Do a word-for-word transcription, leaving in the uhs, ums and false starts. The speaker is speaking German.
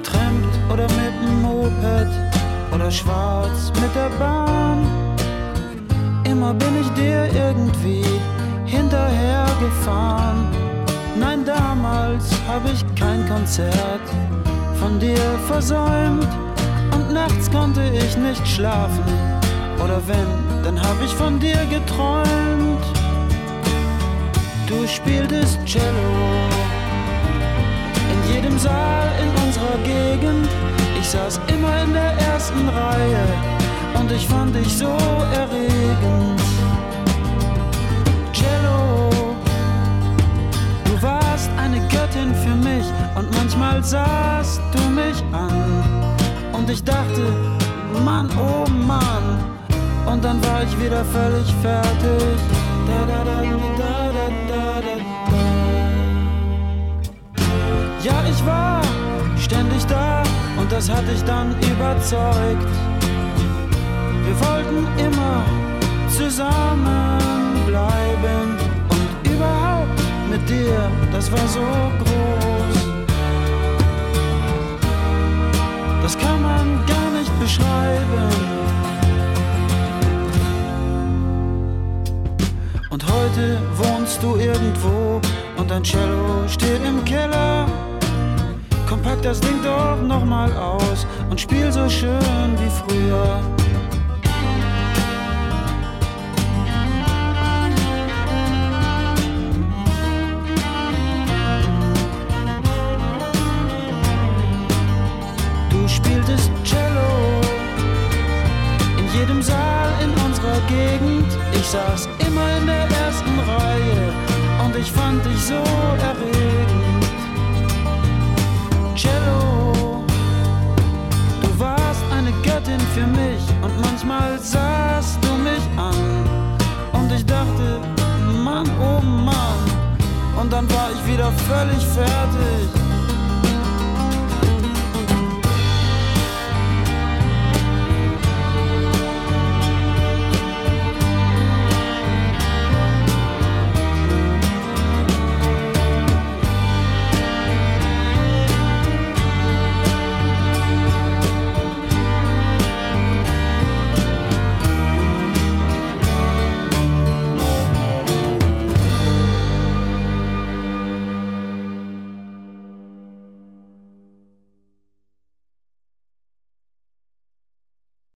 getrennt oder mit dem Moped oder schwarz mit der Bahn. Immer bin ich dir irgendwie hinterhergefahren. Nein, damals hab ich kein Konzert von dir versäumt und nachts konnte ich nicht schlafen. Oder wenn, dann hab ich von dir geträumt. Du spieltest Cello in jedem Saal in unserer Gegend. Ich saß immer in der ersten Reihe und ich fand dich so erregend. Cello, du warst eine Göttin für mich und manchmal sahst du mich an und ich dachte, Mann, oh Mann, und dann war ich wieder völlig fertig. Da, da, da, da, da, da, da, da. Ja, ich war ständig da und das hat dich dann überzeugt. Wir wollten immer zusammen bleiben und überhaupt mit dir, das war so groß. Das kann man gar nicht beschreiben. Und heute wohnst du irgendwo und dein Cello steht im Keller. Komm, pack das Ding doch nochmal aus und spiel so schön wie früher. Du spieltest Cello in jedem Saal in unserer Gegend. Ich saß immer in der ersten Reihe und ich fand dich so erregend. Cello, du warst eine Göttin für mich und manchmal sahst du mich an und ich dachte, Mann, oh Mann, und dann war ich wieder völlig fertig.